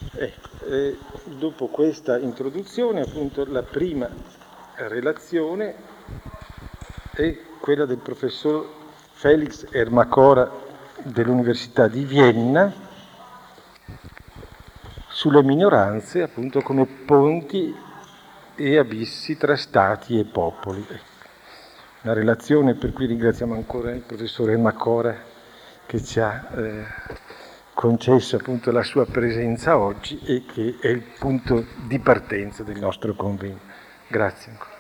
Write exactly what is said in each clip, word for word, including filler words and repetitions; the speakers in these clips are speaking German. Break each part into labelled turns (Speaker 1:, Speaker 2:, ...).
Speaker 1: Eh, eh, dopo questa introduzione, appunto, la prima relazione è quella del professor Felix Ermacora dell'Università di Vienna sulle minoranze, appunto, come ponti e abissi tra stati e popoli. Una relazione per cui ringraziamo ancora il professore Ermacora che ci ha eh, concesso appunto la sua presenza oggi e che è il punto di partenza del nostro convegno. Grazie ancora.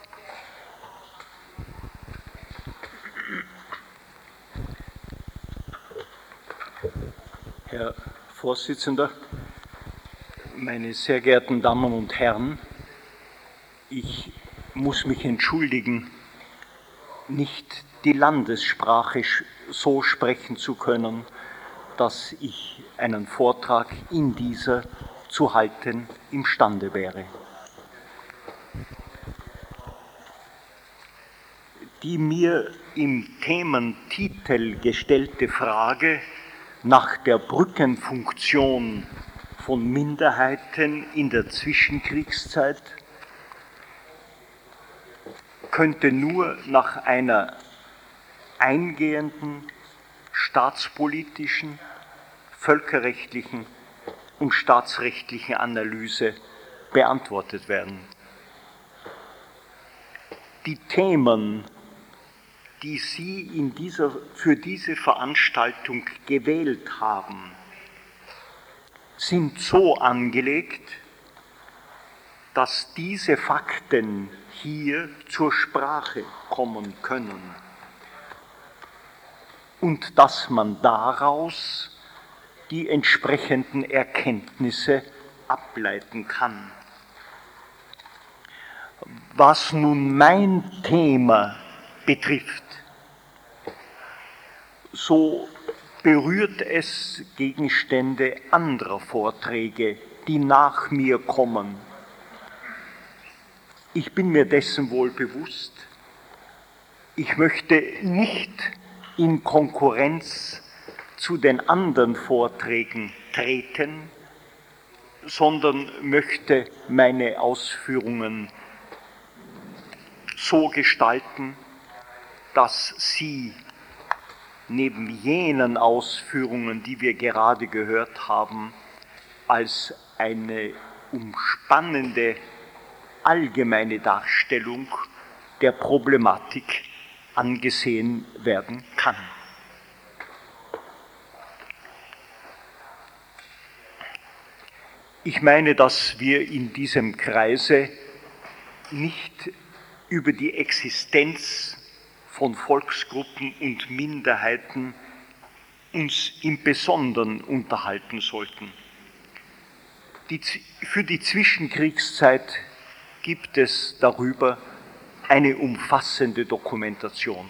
Speaker 2: Herr Vorsitzender, meine sehr geehrten Damen und Herren, ich muss mich entschuldigen, nicht die Landessprache so sprechen zu können, dass ich einen Vortrag in dieser zu halten imstande wäre. Die mir im Thementitel gestellte Frage nach der Brückenfunktion von Minderheiten in der Zwischenkriegszeit könnte nur nach einer eingehenden staatspolitischen, völkerrechtlichen und staatsrechtlichen Analyse beantwortet werden. Die Themen, die Sie in dieser, für diese Veranstaltung gewählt haben, sind so angelegt, dass diese Fakten hier zur Sprache kommen können und dass man daraus die entsprechenden Erkenntnisse ableiten kann. Was nun mein Thema betrifft, so berührt es Gegenstände anderer Vorträge, die nach mir kommen. Ich bin mir dessen wohl bewusst. Ich möchte nicht in Konkurrenz zu den anderen Vorträgen treten, sondern möchte meine Ausführungen so gestalten, dass Sie neben jenen Ausführungen, die wir gerade gehört haben, als eine umspannende allgemeine Darstellung der Problematik angesehen werden kann. Ich meine, dass wir in diesem Kreise nicht über die Existenz von Volksgruppen und Minderheiten uns im Besonderen unterhalten sollten. Die, für die Zwischenkriegszeit gibt es darüber eine umfassende Dokumentation.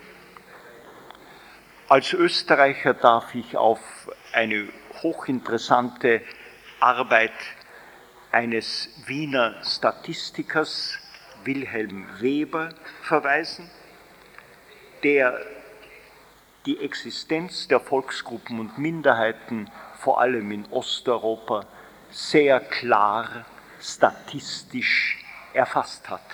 Speaker 2: Als Österreicher darf ich auf eine hochinteressante Arbeit eines Wiener Statistikers, Wilhelm Weber, verweisen, der die Existenz der Volksgruppen und Minderheiten, vor allem in Osteuropa, sehr klar statistisch erfasst hat.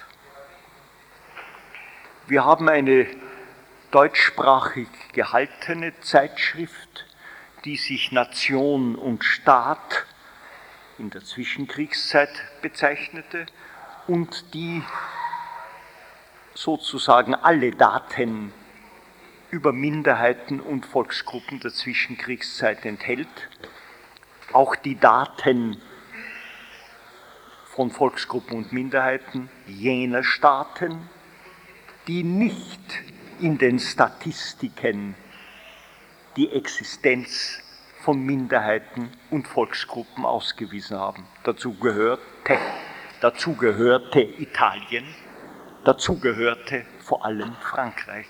Speaker 2: Wir haben eine deutschsprachig gehaltene Zeitschrift, die sich Nation und Staat in der Zwischenkriegszeit bezeichnete und die sozusagen alle Daten über Minderheiten und Volksgruppen der Zwischenkriegszeit enthält, auch die Daten von Volksgruppen und Minderheiten jener Staaten, die nicht in den Statistiken die Existenz von Minderheiten und Volksgruppen ausgewiesen haben. Dazu gehörte, dazu gehörte Italien, dazu gehörte vor allem Frankreich.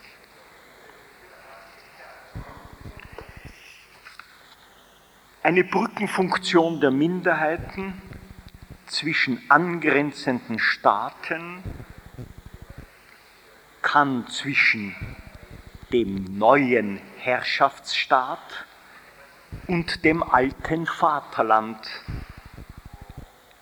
Speaker 2: Eine Brückenfunktion der Minderheiten zwischen angrenzenden Staaten kann zwischen dem neuen Herrschaftsstaat und dem alten Vaterland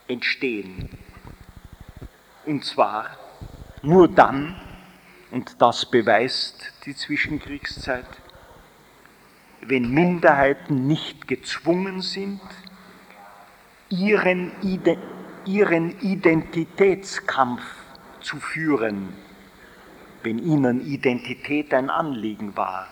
Speaker 2: entstehen. Und zwar nur dann, und das beweist die Zwischenkriegszeit, wenn Minderheiten nicht gezwungen sind, ihren, Ide- ihren Identitätskampf zu führen, wenn ihnen Identität ein Anliegen war,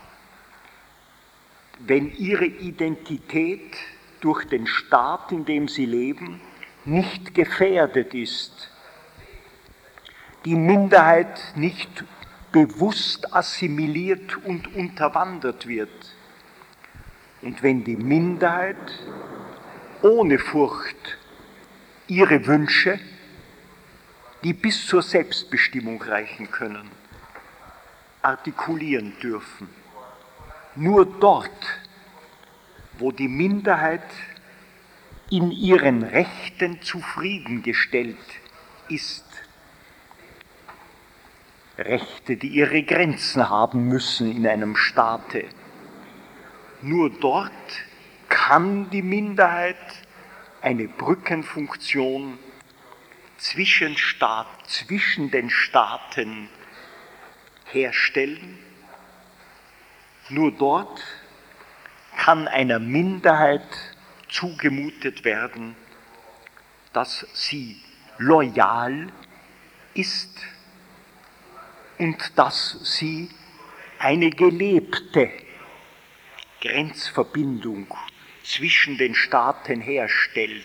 Speaker 2: wenn ihre Identität durch den Staat, in dem sie leben, nicht gefährdet ist, die Minderheit nicht bewusst assimiliert und unterwandert wird. Und wenn die Minderheit ohne Furcht ihre Wünsche, die bis zur Selbstbestimmung reichen können, artikulieren dürfen. Nur dort, wo die Minderheit in ihren Rechten zufriedengestellt ist, Rechte, die ihre Grenzen haben müssen in einem Staate, nur dort kann die Minderheit eine Brückenfunktion zwischen, Staat, zwischen den Staaten herstellen. Nur dort kann einer Minderheit zugemutet werden, dass sie loyal ist und dass sie eine gelebte Grenzverbindung zwischen den Staaten herstellen.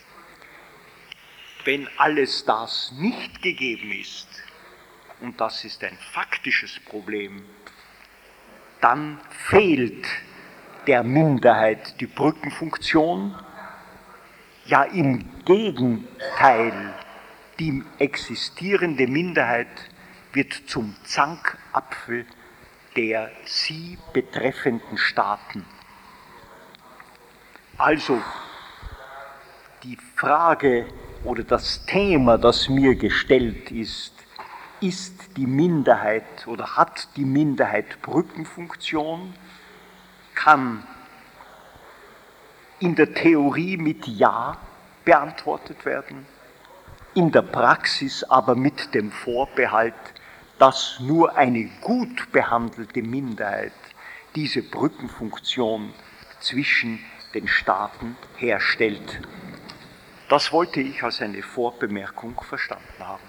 Speaker 2: Wenn alles das nicht gegeben ist, und das ist ein faktisches Problem, dann fehlt der Minderheit die Brückenfunktion, ja im Gegenteil, die existierende Minderheit wird zum Zankapfel der sie betreffenden Staaten. Also die Frage oder das Thema, das mir gestellt ist, ist die Minderheit oder hat die Minderheit Brückenfunktion, kann in der Theorie mit Ja beantwortet werden, in der Praxis aber mit dem Vorbehalt, dass nur eine gut behandelte Minderheit diese Brückenfunktion zwischen den Staaten herstellt. Das wollte ich als eine Vorbemerkung verstanden haben.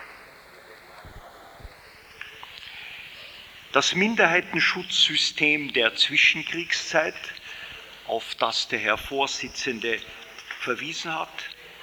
Speaker 2: Das Minderheitenschutzsystem der Zwischenkriegszeit, auf das der Herr Vorsitzende verwiesen hat,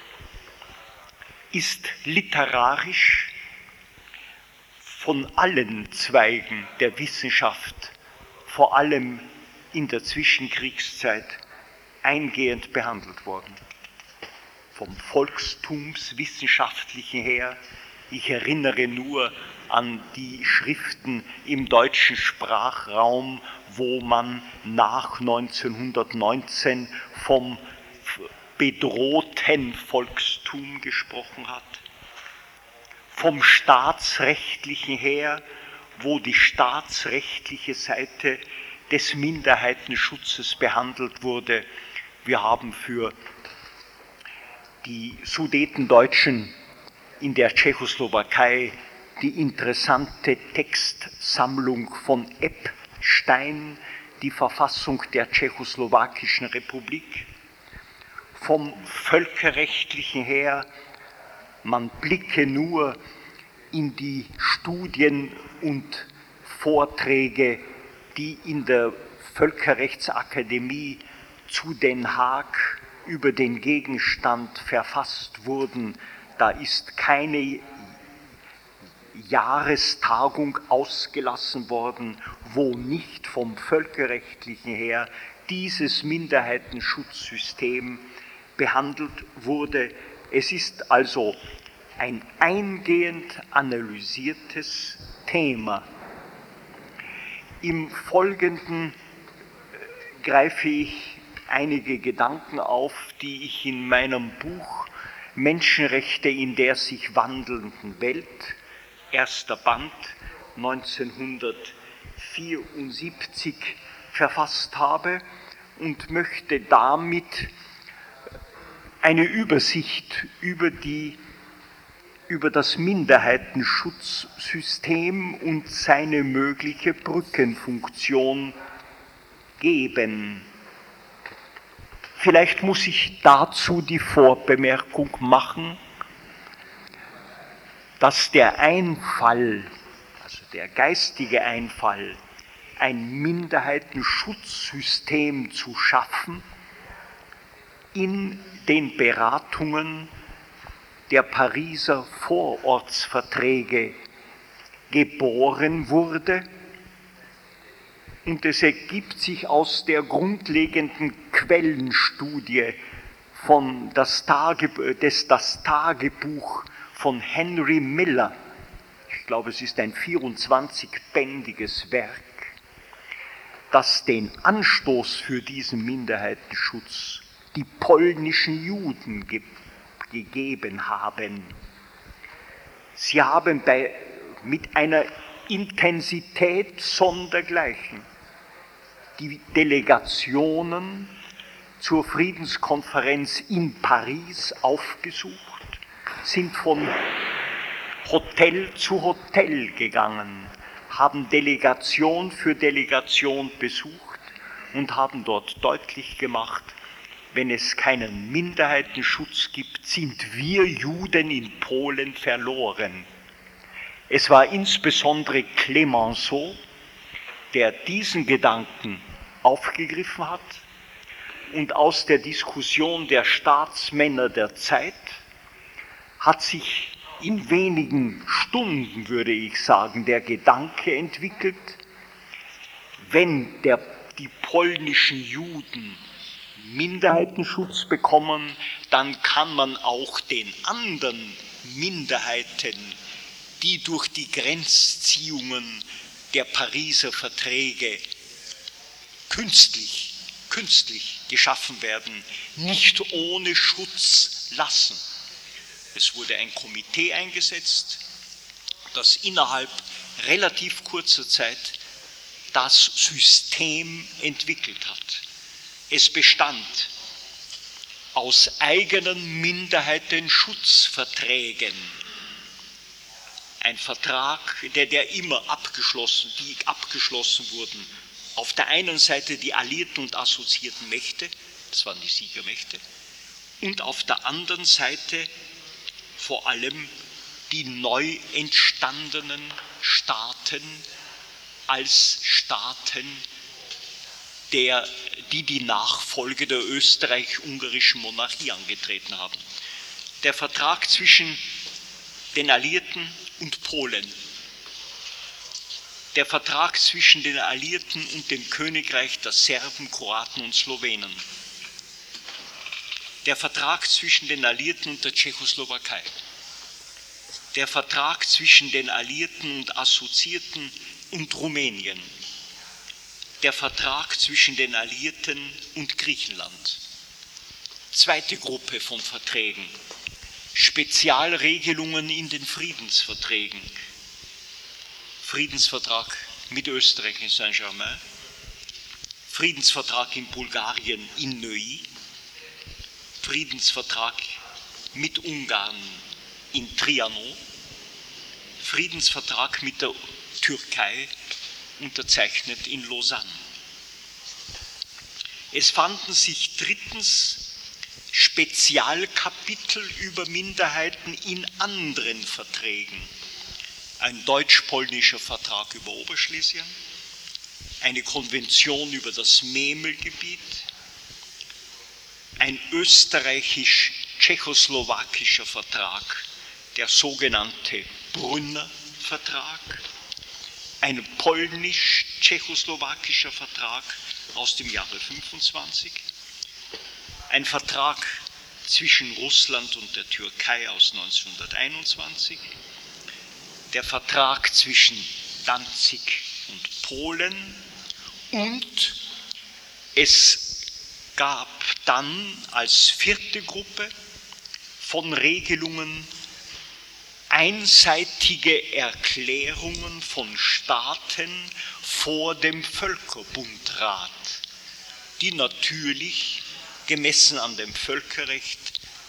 Speaker 2: ist literarisch von allen Zweigen der Wissenschaft, vor allem in der Zwischenkriegszeit, eingehend behandelt worden. Vom Volkstumswissenschaftlichen her, ich erinnere nur an die Schriften im deutschen Sprachraum, wo man nach neunzehnhundertneunzehn vom bedrohten Volkstum gesprochen hat. Vom staatsrechtlichen her, wo die staatsrechtliche Seite des Minderheitenschutzes behandelt wurde. Wir haben für die Sudetendeutschen in der Tschechoslowakei die interessante Textsammlung von Eppstein, die Verfassung der Tschechoslowakischen Republik. Vom Völkerrechtlichen her, man blicke nur in die Studien und Vorträge, die in der Völkerrechtsakademie zu Den Haag über den Gegenstand verfasst wurden. Da ist keine Jahrestagung ausgelassen worden, wo nicht vom Völkerrechtlichen her dieses Minderheitenschutzsystem behandelt wurde. Es ist also ein eingehend analysiertes Thema. Im Folgenden greife ich einige Gedanken auf, die ich in meinem Buch Menschenrechte in der sich wandelnden Welt, erster Band, neunzehnhundertvierundsiebzig, verfasst habe und möchte damit eine Übersicht über, die, über das Minderheitenschutzsystem und seine mögliche Brückenfunktion geben. Vielleicht muss ich dazu die Vorbemerkung machen, dass der Einfall, also der geistige Einfall, ein Minderheitenschutzsystem zu schaffen, in den Beratungen der Pariser Vorortsverträge geboren wurde. Und es ergibt sich aus der grundlegenden Quellenstudie von das, Tage, des, das Tagebuch von Henry Miller, ich glaube es ist ein vierundzwanzigbändiges Werk, das den Anstoß für diesen Minderheitenschutz die polnischen Juden ge- gegeben haben. Sie haben bei, mit einer Intensität sondergleichen die Delegationen zur Friedenskonferenz in Paris aufgesucht, sind von Hotel zu Hotel gegangen, haben Delegation für Delegation besucht und haben dort deutlich gemacht, wenn es keinen Minderheitenschutz gibt, sind wir Juden in Polen verloren. Es war insbesondere Clemenceau, der diesen Gedanken aufgegriffen hat und aus der Diskussion der Staatsmänner der Zeit hat sich in wenigen Stunden, würde ich sagen, der Gedanke entwickelt, wenn der, die polnischen Juden Minderheitenschutz bekommen, dann kann man auch den anderen Minderheiten, die durch die Grenzziehungen der Pariser Verträge künstlich, künstlich geschaffen werden, nicht ohne Schutz lassen. Es wurde ein Komitee eingesetzt, das innerhalb relativ kurzer Zeit das System entwickelt hat. Es bestand aus eigenen Minderheitenschutzverträgen. Ein Vertrag, der, der immer abgeschlossen, die abgeschlossen wurden. Auf der einen Seite die alliierten und assoziierten Mächte, das waren die Siegermächte, und auf der anderen Seite vor allem die neu entstandenen Staaten als Staaten, der, die die Nachfolge der österreich-ungarischen Monarchie angetreten haben. Der Vertrag zwischen den Alliierten und Polen, der Vertrag zwischen den Alliierten und dem Königreich der Serben, Kroaten und Slowenen, der Vertrag zwischen den Alliierten und der Tschechoslowakei, der Vertrag zwischen den Alliierten und Assoziierten und Rumänien, der Vertrag zwischen den Alliierten und Griechenland. Zweite Gruppe von Verträgen, Spezialregelungen in den Friedensverträgen. Friedensvertrag mit Österreich in Saint-Germain, Friedensvertrag in Bulgarien in Neuilly, Friedensvertrag mit Ungarn in Trianon, Friedensvertrag mit der Türkei unterzeichnet in Lausanne. Es fanden sich drittens Spezialkapitel über Minderheiten in anderen Verträgen. Ein deutsch-polnischer Vertrag über Oberschlesien, eine Konvention über das Memelgebiet, ein österreichisch-tschechoslowakischer Vertrag, der sogenannte Brünner Vertrag, ein polnisch-tschechoslowakischer Vertrag aus dem Jahre fünfundzwanzig, ein Vertrag zwischen Russland und der Türkei aus neunzehnhunderteinundzwanzig, der Vertrag zwischen Danzig und Polen und es gab dann als vierte Gruppe von Regelungen einseitige Erklärungen von Staaten vor dem Völkerbundrat, die natürlich gemessen an dem Völkerrecht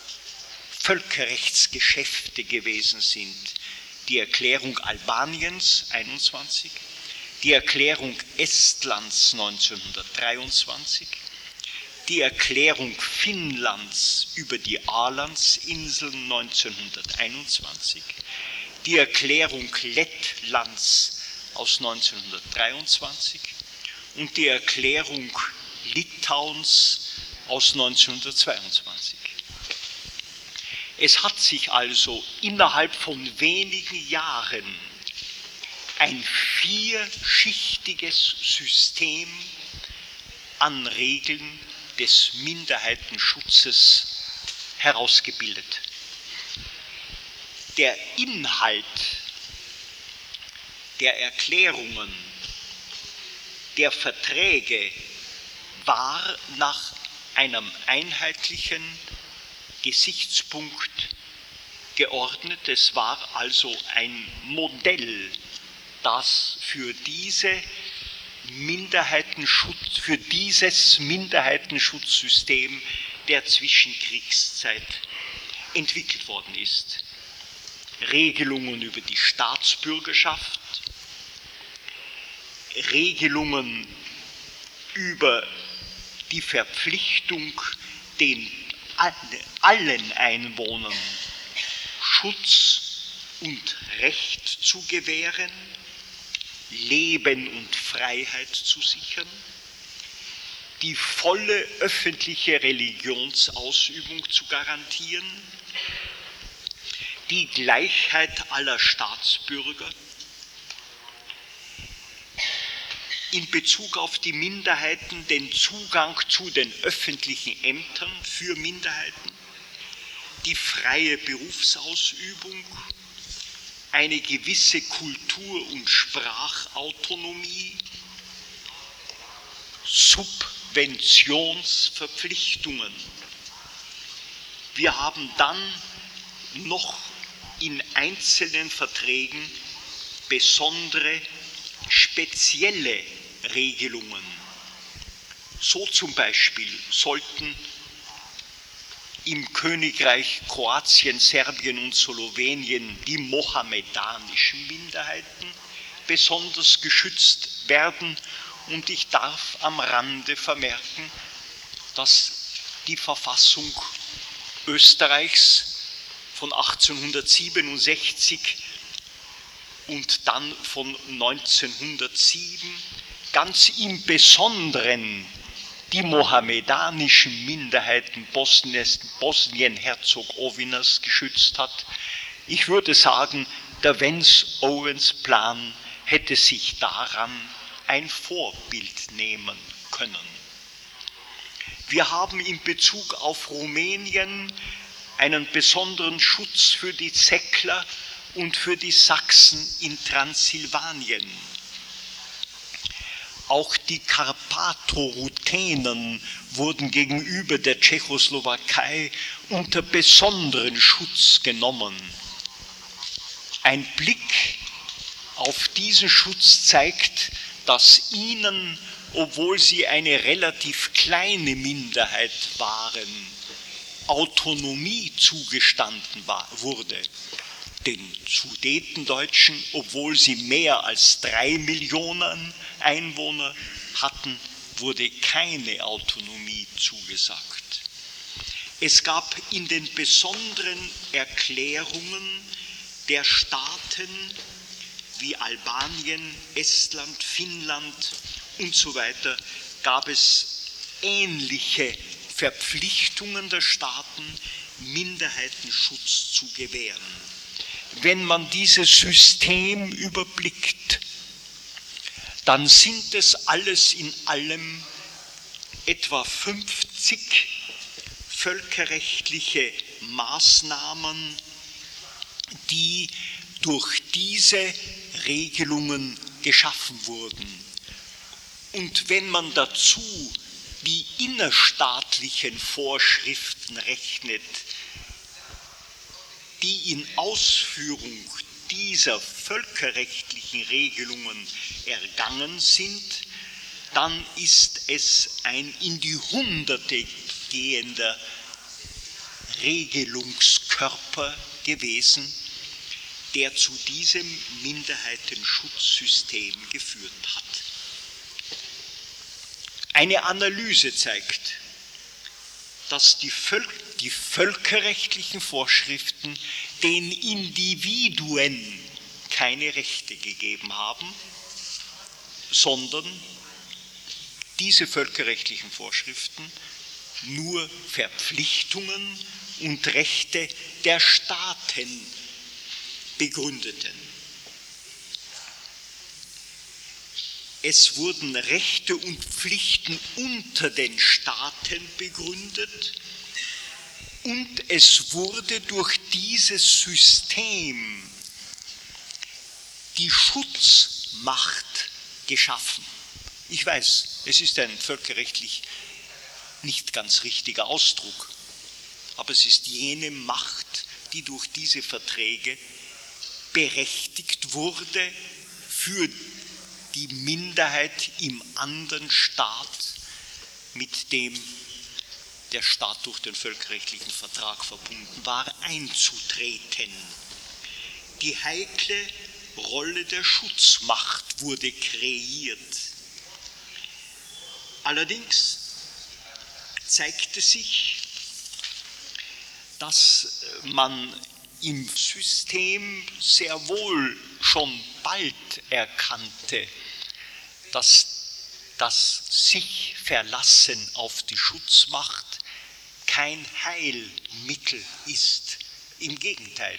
Speaker 2: Völkerrechtsgeschäfte gewesen sind. Die Erklärung Albaniens einundzwanzig, die Erklärung Estlands neunzehnhundertdreiundzwanzig, die Erklärung Finnlands über die Ålandsinseln neunzehnhunderteinundzwanzig, die Erklärung Lettlands aus neunzehnhundertdreiundzwanzig und die Erklärung Litauens aus neunzehnhundertzweiundzwanzig. Es hat sich also innerhalb von wenigen Jahren ein vierschichtiges System an Regeln des Minderheitenschutzes herausgebildet. Der Inhalt der Erklärungen, der Verträge war nach einem einheitlichen Gesichtspunkt geordnet. Es war also ein Modell, das für diese Minderheitenschutz, für dieses Minderheitenschutzsystem der Zwischenkriegszeit entwickelt worden ist. Regelungen über die Staatsbürgerschaft, Regelungen über die Verpflichtung, den allen Einwohnern Schutz und Recht zu gewähren, Leben und Freiheit zu sichern, die volle öffentliche Religionsausübung zu garantieren, die Gleichheit aller Staatsbürger, in Bezug auf die Minderheiten den Zugang zu den öffentlichen Ämtern für Minderheiten, die freie Berufsausübung, eine gewisse Kultur- und Sprachautonomie, Subventionsverpflichtungen. Wir haben dann noch in einzelnen Verträgen besondere, spezielle Regelungen. So zum Beispiel sollten im Königreich Kroatien, Serbien und Slowenien die mohammedanischen Minderheiten besonders geschützt werden. Und ich darf am Rande vermerken, dass die Verfassung Österreichs von achtzehnhundertsiebenundsechzig und dann von neunzehnhundertsieben ganz im Besonderen die mohammedanischen Minderheiten Bosnien-Herzegowinas geschützt hat. Ich würde sagen, der Vance-Owens-Plan hätte sich daran ein Vorbild nehmen können. Wir haben in Bezug auf Rumänien einen besonderen Schutz für die Säckler und für die Sachsen in Transsilvanien. Auch die Karpato-Ruthenen wurden gegenüber der Tschechoslowakei unter besonderen Schutz genommen. Ein Blick auf diesen Schutz zeigt, dass ihnen, obwohl sie eine relativ kleine Minderheit waren, Autonomie zugestanden war, wurde. Den Sudetendeutschen, obwohl sie mehr als drei Millionen Einwohner hatten, wurde keine Autonomie zugesagt. Es gab in den besonderen Erklärungen der Staaten wie Albanien, Estland, Finnland und so weiter, gab es ähnliche Verpflichtungen der Staaten, Minderheitenschutz zu gewähren. Wenn man dieses System überblickt, dann sind es alles in allem etwa fünfzig völkerrechtliche Maßnahmen, die durch diese Regelungen geschaffen wurden. Und wenn man dazu die innerstaatlichen Vorschriften rechnet, die in Ausführung dieser völkerrechtlichen Regelungen ergangen sind, dann ist es ein in die Hunderte gehender Regelungskörper, Körper gewesen, der zu diesem Minderheitenschutzsystem geführt hat. Eine Analyse zeigt, dass die, Völ- die völkerrechtlichen Vorschriften den Individuen keine Rechte gegeben haben, sondern diese völkerrechtlichen Vorschriften nur Verpflichtungen und Rechte der Staaten begründeten. Es wurden Rechte und Pflichten unter den Staaten begründet und es wurde durch dieses System die Schutzmacht geschaffen. Ich weiß, es ist ein völkerrechtlich nicht ganz richtiger Ausdruck, aber es ist jene Macht, die durch diese Verträge berechtigt wurde, für die Minderheit im anderen Staat, mit dem der Staat durch den völkerrechtlichen Vertrag verbunden war, einzutreten. Die heikle Rolle der Schutzmacht wurde kreiert. Allerdings zeigte sich, dass man im System sehr wohl schon bald erkannte, dass das sich Verlassen auf die Schutzmacht kein Heilmittel ist. Im Gegenteil.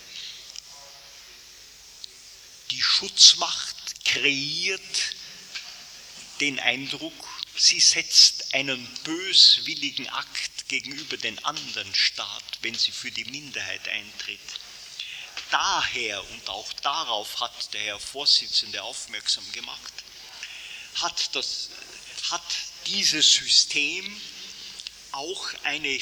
Speaker 2: Die Schutzmacht kreiert den Eindruck, sie setzt einen böswilligen Akt gegenüber den anderen Staat, wenn sie für die Minderheit eintritt. Daher, und auch darauf hat der Herr Vorsitzende aufmerksam gemacht, hat, das, hat dieses System auch eine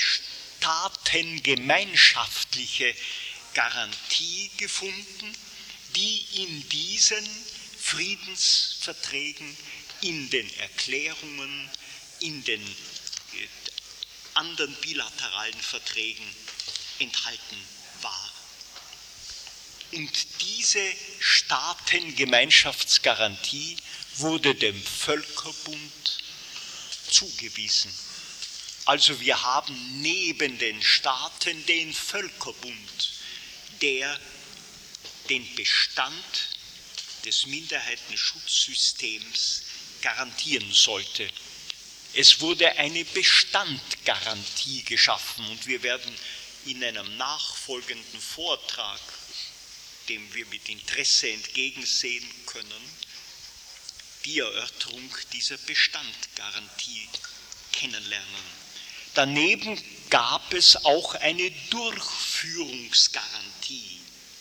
Speaker 2: staatengemeinschaftliche Garantie gefunden, die in diesen Friedensverträgen, in den Erklärungen, in den äh, anderen bilateralen Verträgen enthalten war. Und diese Staatengemeinschaftsgarantie wurde dem Völkerbund zugewiesen. Also wir haben neben den Staaten den Völkerbund, der den Bestand des Minderheitenschutzsystems garantieren sollte. Es wurde eine Bestandgarantie geschaffen und wir werden in einem nachfolgenden Vortrag, dem wir mit Interesse entgegensehen können, die Erörterung dieser Bestandgarantie kennenlernen. Daneben gab es auch eine Durchführungsgarantie,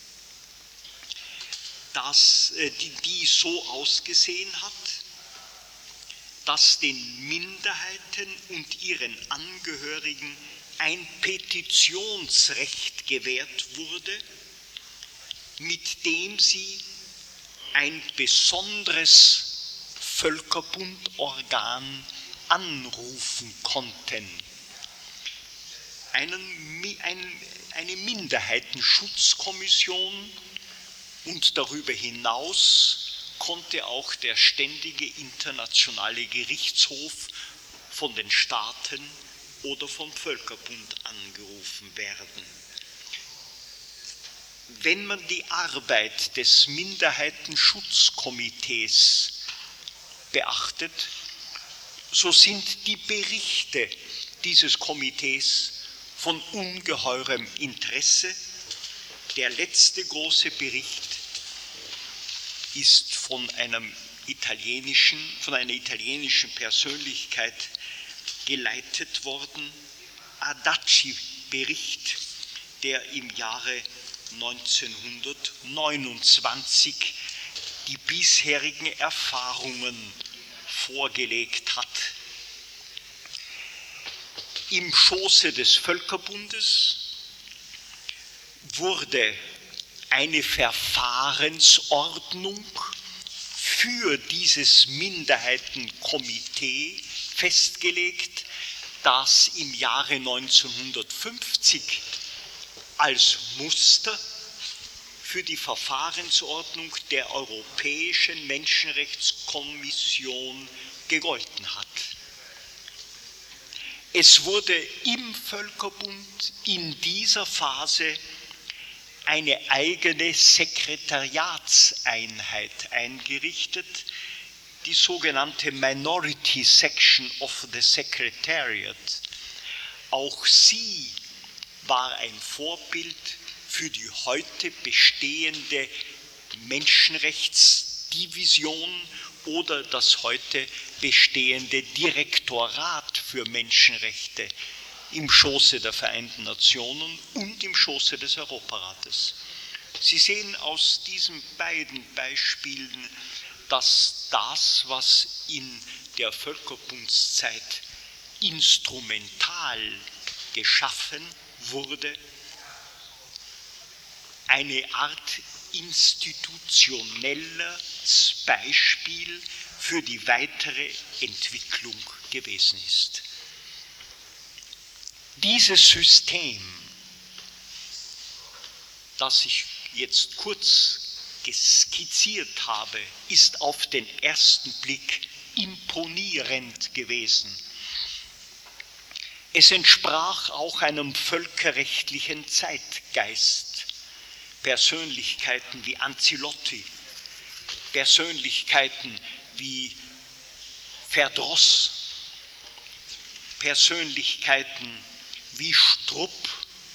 Speaker 2: das, die, die so ausgesehen hat, dass den Minderheiten und ihren Angehörigen ein Petitionsrecht gewährt wurde, mit dem sie ein besonderes Völkerbundorgan anrufen konnten. Einen, ein, eine Minderheitenschutzkommission und darüber hinaus konnte auch der ständige internationale Gerichtshof von den Staaten oder vom Völkerbund angerufen werden. Wenn man die Arbeit des Minderheitenschutzkomitees beachtet, so sind die Berichte dieses Komitees von ungeheurem Interesse. Der letzte große Bericht ist von einem italienischen, von einer italienischen Persönlichkeit geleitet worden, Adachi-Bericht, der im Jahre neunzehnhundertneunundzwanzig die bisherigen Erfahrungen vorgelegt hat. Im Schoße des Völkerbundes wurde eine Verfahrensordnung für dieses Minderheitenkomitee festgelegt, das im Jahre neunzehnhundertfünfzig als Muster für die Verfahrensordnung der Europäischen Menschenrechtskommission gegolten hat. Es wurde im Völkerbund in dieser Phase eine eigene Sekretariatseinheit eingerichtet, die sogenannte Minority Section of the Secretariat. Auch sie war ein Vorbild für die heute bestehende Menschenrechtsdivision oder das heute bestehende Direktorat für Menschenrechte im Schoße der Vereinten Nationen und im Schoße des Europarates. Sie sehen aus diesen beiden Beispielen, dass das, was in der Völkerbundszeit instrumental geschaffen wurde, eine Art institutionelles Beispiel für die weitere Entwicklung gewesen ist. Dieses System, das ich jetzt kurz skizziert habe, ist auf den ersten Blick imponierend gewesen. Es entsprach auch einem völkerrechtlichen Zeitgeist. Persönlichkeiten wie Ancelotti, Persönlichkeiten wie Verdross, Persönlichkeiten wie Strupp,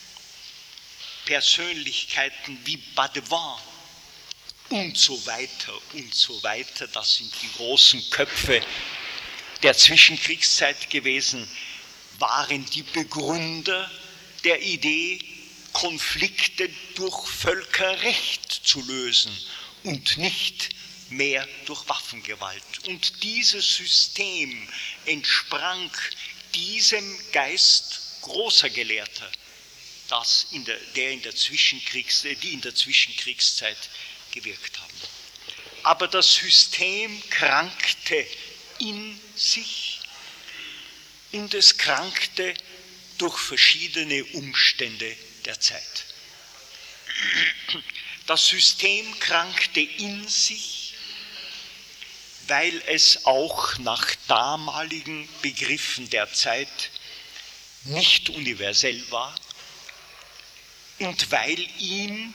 Speaker 2: Persönlichkeiten wie Badevant und so weiter und so weiter. Das sind die großen Köpfe der Zwischenkriegszeit gewesen, waren die Begründer der Idee, Konflikte durch Völkerrecht zu lösen und nicht mehr durch Waffengewalt. Und dieses System entsprang diesem Geist großer Gelehrter, das in der, der in der Zwischenkriegs, die in der Zwischenkriegszeit gewirkt haben. Aber das System krankte in sich und es krankte durch verschiedene Umstände der Zeit. Das System krankte in sich, weil es auch nach damaligen Begriffen der Zeit nicht universell war und weil ihm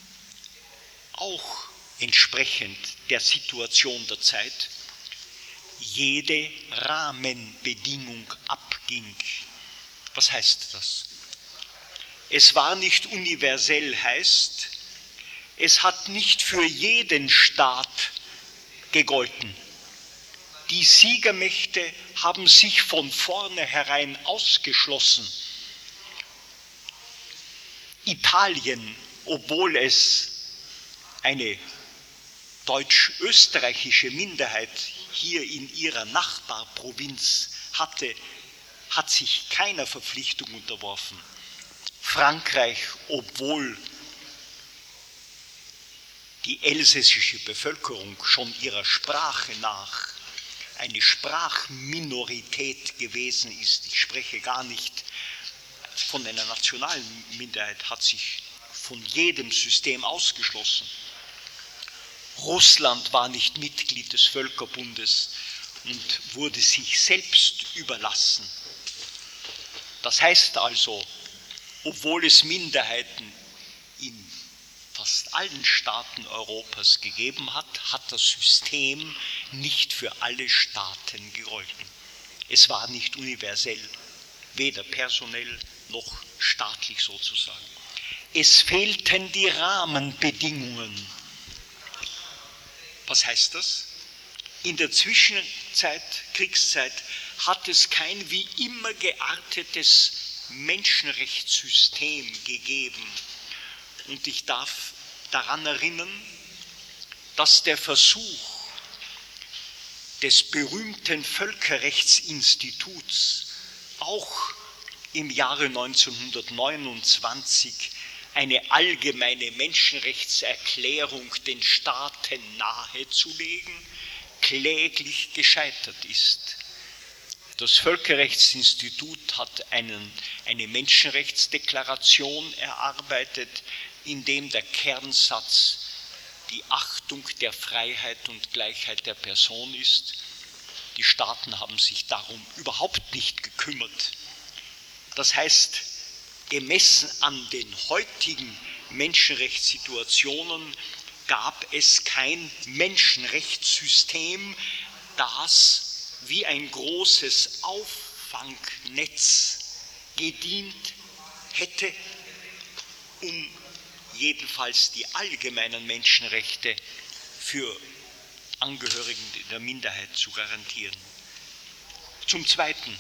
Speaker 2: auch entsprechend der Situation der Zeit jede Rahmenbedingung abging. Was heißt das? Es war nicht universell, heißt, es hat nicht für jeden Staat gegolten. Die Siegermächte haben sich von vornherein ausgeschlossen. Italien, obwohl es eine deutsch-österreichische Minderheit hier in ihrer Nachbarprovinz hatte, hat sich keiner Verpflichtung unterworfen. Frankreich, obwohl die elsässische Bevölkerung schon ihrer Sprache nach eine Sprachminorität gewesen ist, ich spreche gar nicht von einer nationalen Minderheit, hat sich von jedem System ausgeschlossen. Russland war nicht Mitglied des Völkerbundes und wurde sich selbst überlassen. Das heißt also, obwohl es Minderheiten in fast allen Staaten Europas gegeben hat, hat das System nicht für alle Staaten gegolten. Es war nicht universell, weder personell noch staatlich sozusagen. Es fehlten die Rahmenbedingungen. Was heißt das? In der Zwischenzeit, Kriegszeit, hat es kein wie immer geartetes Menschenrechtssystem gegeben. Und ich darf daran erinnern, dass der Versuch des berühmten Völkerrechtsinstituts auch im Jahre neunzehnhundertneunundzwanzig eine allgemeine Menschenrechtserklärung den Staaten nahezulegen, kläglich gescheitert ist. Das Völkerrechtsinstitut hat einen, eine Menschenrechtsdeklaration erarbeitet, in dem der Kernsatz die Achtung der Freiheit und Gleichheit der Person ist. Die Staaten haben sich darum überhaupt nicht gekümmert. Das heißt, gemessen an den heutigen Menschenrechtssituationen gab es kein Menschenrechtssystem, das wie ein großes Auffangnetz gedient hätte, um jedenfalls die allgemeinen Menschenrechte für Angehörige der Minderheit zu garantieren. Zum Zweiten,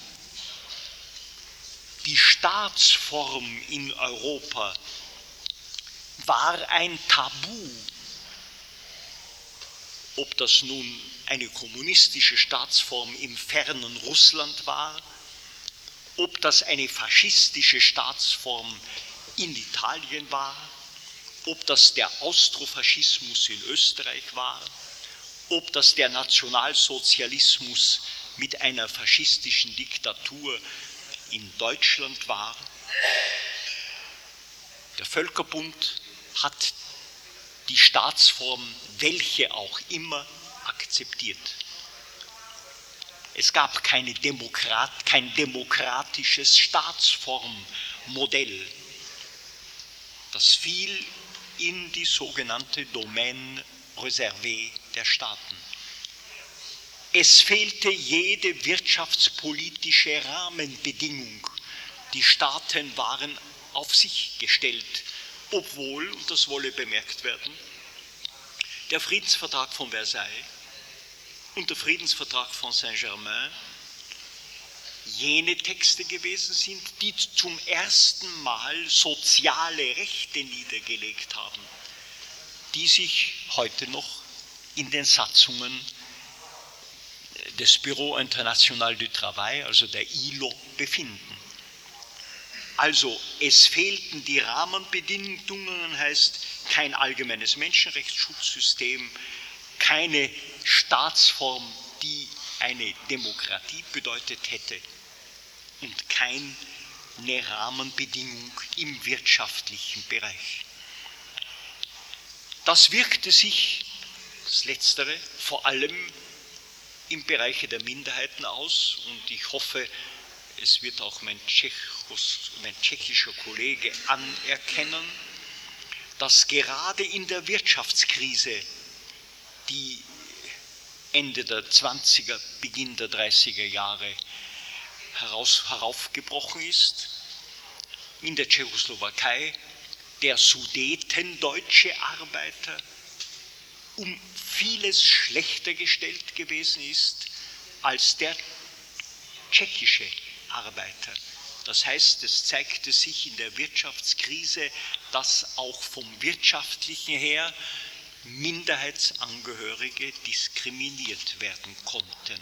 Speaker 2: die Staatsform in Europa war ein Tabu. Ob das nun eine kommunistische Staatsform im fernen Russland war, ob das eine faschistische Staatsform in Italien war, ob das der Austrofaschismus in Österreich war, ob das der Nationalsozialismus mit einer faschistischen Diktatur in Deutschland war. Der Völkerbund hat die Staatsform, welche auch immer, akzeptiert. Es gab keine Demokrat, kein demokratisches Staatsformmodell. Das fiel in die sogenannte Domaine réservée der Staaten. Es fehlte jede wirtschaftspolitische Rahmenbedingung. Die Staaten waren auf sich gestellt, obwohl, und das wolle bemerkt werden, der Friedensvertrag von Versailles und der Friedensvertrag von Saint-Germain jene Texte gewesen sind, die zum ersten Mal soziale Rechte niedergelegt haben, die sich heute noch in den Satzungen des Bureau International du Travail, also der I L O, befinden. Also es fehlten die Rahmenbedingungen, heißt kein allgemeines Menschenrechtsschutzsystem, keine Staatsform, die eine Demokratie bedeutet hätte und keine Rahmenbedingung im wirtschaftlichen Bereich. Das wirkte sich, das Letztere, vor allem im Bereich der Minderheiten aus und ich hoffe, es wird auch mein, Tschechos, mein tschechischer Kollege anerkennen, dass gerade in der Wirtschaftskrise, die Ende der zwanziger, Beginn der dreißiger Jahre heraus, heraufgebrochen ist, in der Tschechoslowakei der sudetendeutsche Arbeiter um vieles schlechter gestellt gewesen ist als der tschechische Arbeiter. Das heißt, es zeigte sich in der Wirtschaftskrise, dass auch vom Wirtschaftlichen her Minderheitsangehörige diskriminiert werden konnten.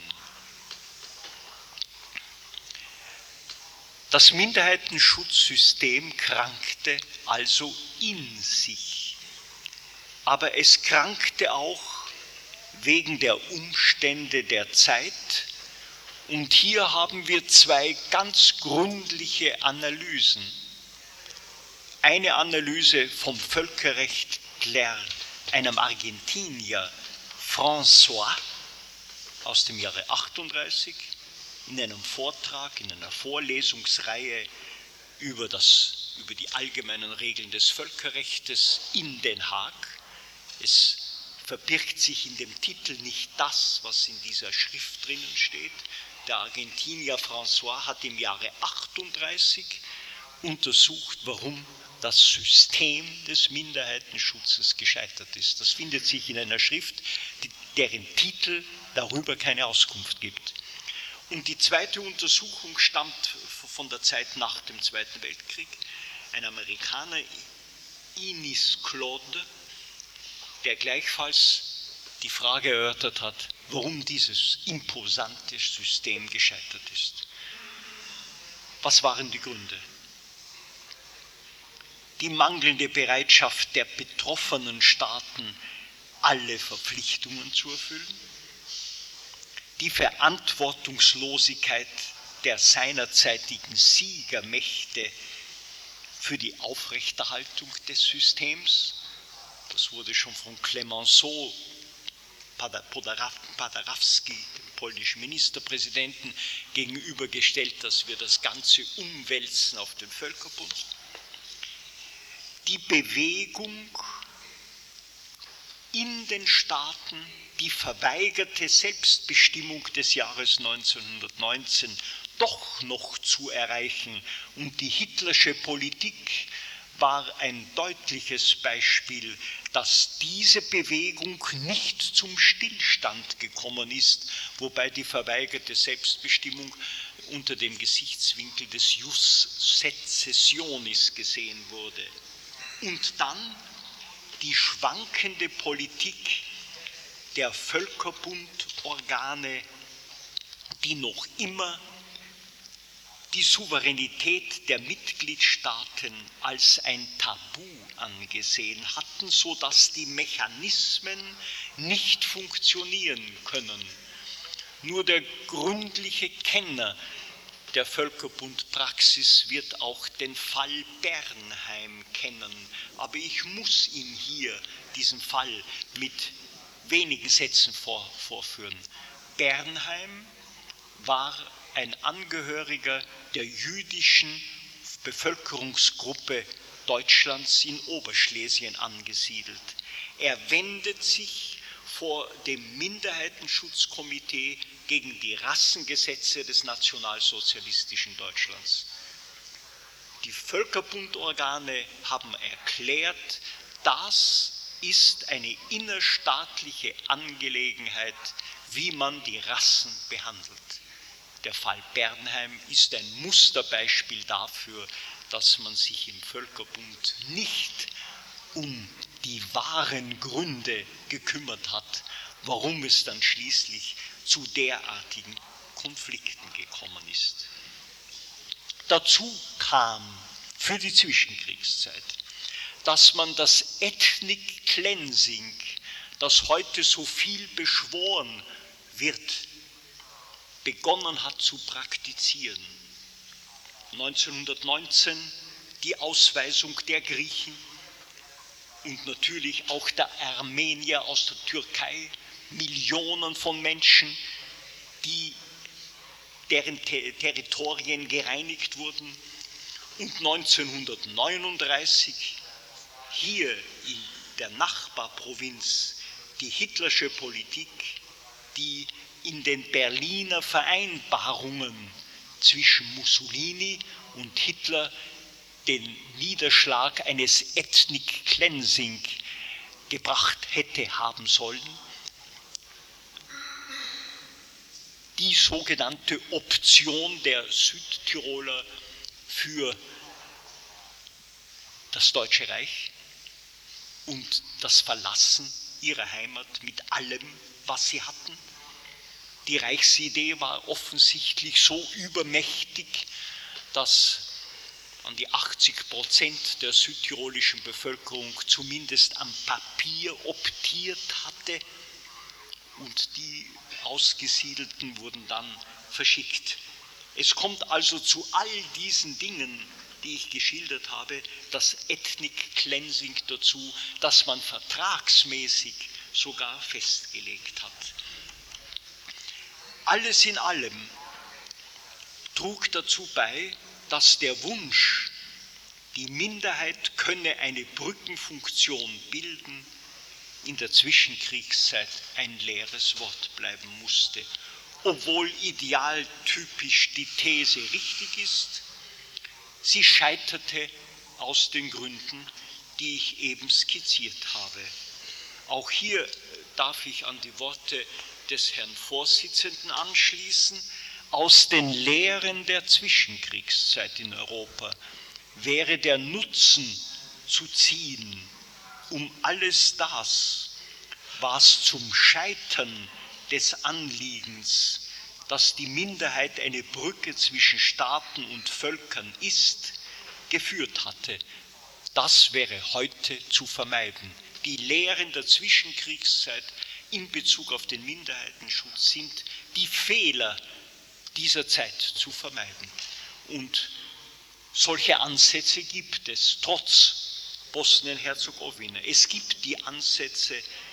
Speaker 2: Das Minderheitenschutzsystem krankte also in sich, aber es krankte auch wegen der Umstände der Zeit. Und hier haben wir zwei ganz gründliche Analysen. Eine Analyse vom Völkerrechtler, einem Argentinier, François, aus dem Jahre achtunddreißig, in einem Vortrag, in einer Vorlesungsreihe über, das, über die allgemeinen Regeln des Völkerrechts in Den Haag. Es verbirgt sich in dem Titel nicht das, was in dieser Schrift drinnen steht. Der Argentinier François hat im Jahre achtunddreißig untersucht, warum das System des Minderheitenschutzes gescheitert ist. Das findet sich in einer Schrift, die, deren Titel darüber keine Auskunft gibt. Und die zweite Untersuchung stammt von der Zeit nach dem Zweiten Weltkrieg. Ein Amerikaner, Innis Claude, der gleichfalls die Frage erörtert hat, warum dieses imposante System gescheitert ist. Was waren die Gründe? Die mangelnde Bereitschaft der betroffenen Staaten, alle Verpflichtungen zu erfüllen, die Verantwortungslosigkeit der seinerzeitigen Siegermächte für die Aufrechterhaltung des Systems. Das wurde schon von Clemenceau Paderewski, dem polnischen Ministerpräsidenten, gegenübergestellt, dass wir das Ganze umwälzen auf den Völkerbund. Die Bewegung in den Staaten, die verweigerte Selbstbestimmung des Jahres neunzehnhundertneunzehn doch noch zu erreichen. Und die hitlersche Politik war ein deutliches Beispiel, dass diese Bewegung nicht zum Stillstand gekommen ist, wobei die verweigerte Selbstbestimmung unter dem Gesichtswinkel des Jus Sezessionis gesehen wurde. Und dann die schwankende Politik der Völkerbundorgane, die noch immer die Souveränität der Mitgliedstaaten als ein Tabu angesehen hatten, sodass die Mechanismen nicht funktionieren können. Nur der gründliche Kenner der Völkerbundpraxis wird auch den Fall Bernheim kennen. Aber ich muss ihm hier diesen Fall mit wenigen Sätzen vor, vorführen. Bernheim war ein Angehöriger der jüdischen Bevölkerungsgruppe Deutschlands in Oberschlesien angesiedelt. Er wendet sich vor dem Minderheitenschutzkomitee gegen die Rassengesetze des nationalsozialistischen Deutschlands. Die Völkerbundorgane haben erklärt, das ist eine innerstaatliche Angelegenheit, wie man die Rassen behandelt. Der Fall Bernheim ist ein Musterbeispiel dafür, dass man sich im Völkerbund nicht um die wahren Gründe gekümmert hat, warum es dann schließlich zu derartigen Konflikten gekommen ist. Dazu kam für die Zwischenkriegszeit, dass man das Ethnic Cleansing, das heute so viel beschworen wird, begonnen hat zu praktizieren. neunzehnhundertneunzehn die Ausweisung der Griechen und natürlich auch der Armenier aus der Türkei, Millionen von Menschen, die, deren Ter- Territorien gereinigt wurden. Und neunzehnhundertneununddreißig hier in der Nachbarprovinz die hitlersche Politik, die in den Berliner Vereinbarungen zwischen Mussolini und Hitler den Niederschlag eines Ethnic Cleansing gebracht hätte haben sollen. Die sogenannte Option der Südtiroler für das Deutsche Reich und das Verlassen ihrer Heimat mit allem, was sie hatten. Die Reichsidee war offensichtlich so übermächtig, dass an die achtzig Prozent der südtirolischen Bevölkerung zumindest am Papier optiert hatte und die Ausgesiedelten wurden dann verschickt. Es kommt also zu all diesen Dingen, die ich geschildert habe, das Ethnic Cleansing dazu, das man vertragsmäßig sogar festgelegt hat. Alles in allem trug dazu bei, dass der Wunsch, die Minderheit könne eine Brückenfunktion bilden, in der Zwischenkriegszeit ein leeres Wort bleiben musste. Obwohl idealtypisch die These richtig ist, sie scheiterte aus den Gründen, die ich eben skizziert habe. Auch hier darf ich an die Worte des Herrn Vorsitzenden anschließen. Aus den Lehren der Zwischenkriegszeit in Europa wäre der Nutzen zu ziehen, um alles das, was zum Scheitern des Anliegens, dass die Minderheit eine Brücke zwischen Staaten und Völkern ist, geführt hatte. Das wäre heute zu vermeiden. Die Lehren der Zwischenkriegszeit in Bezug auf den Minderheitenschutz sind, die Fehler dieser Zeit zu vermeiden. Und solche Ansätze gibt es, trotz Bosnien-Herzegowina. Es gibt die Ansätze,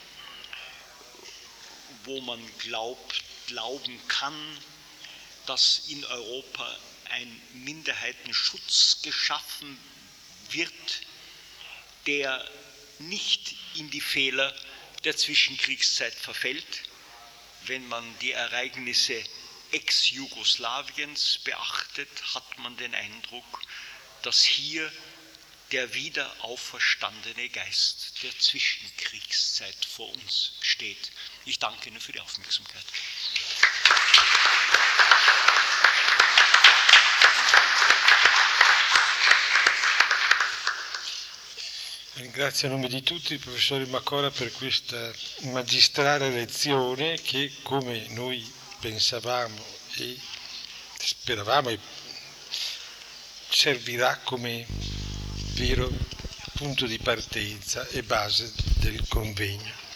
Speaker 2: wo man glaubt, glauben kann, dass in Europa ein Minderheitenschutz geschaffen wird, der nicht in die Fehler der Zwischenkriegszeit verfällt. Wenn man die Ereignisse Ex-Jugoslawiens beachtet, hat man den Eindruck, dass hier der wieder auferstandene Geist der Zwischenkriegszeit vor uns steht. Ich danke Ihnen für die Aufmerksamkeit.
Speaker 1: Ringrazio a nome di tutti il professore Macora per questa magistrale lezione che, come noi pensavamo e speravamo, e servirà come vero punto di partenza e base del convegno.